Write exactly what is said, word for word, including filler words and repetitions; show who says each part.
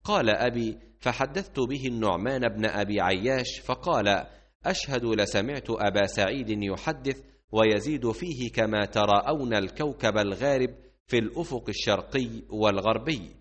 Speaker 1: قال أبي: فحدثت به النعمان بن أبي عياش فقال: أشهد لسمعت أبا سعيد يحدث ويزيد فيه: كما تراءون الكوكب الغارب في الأفق الشرقي والغربي.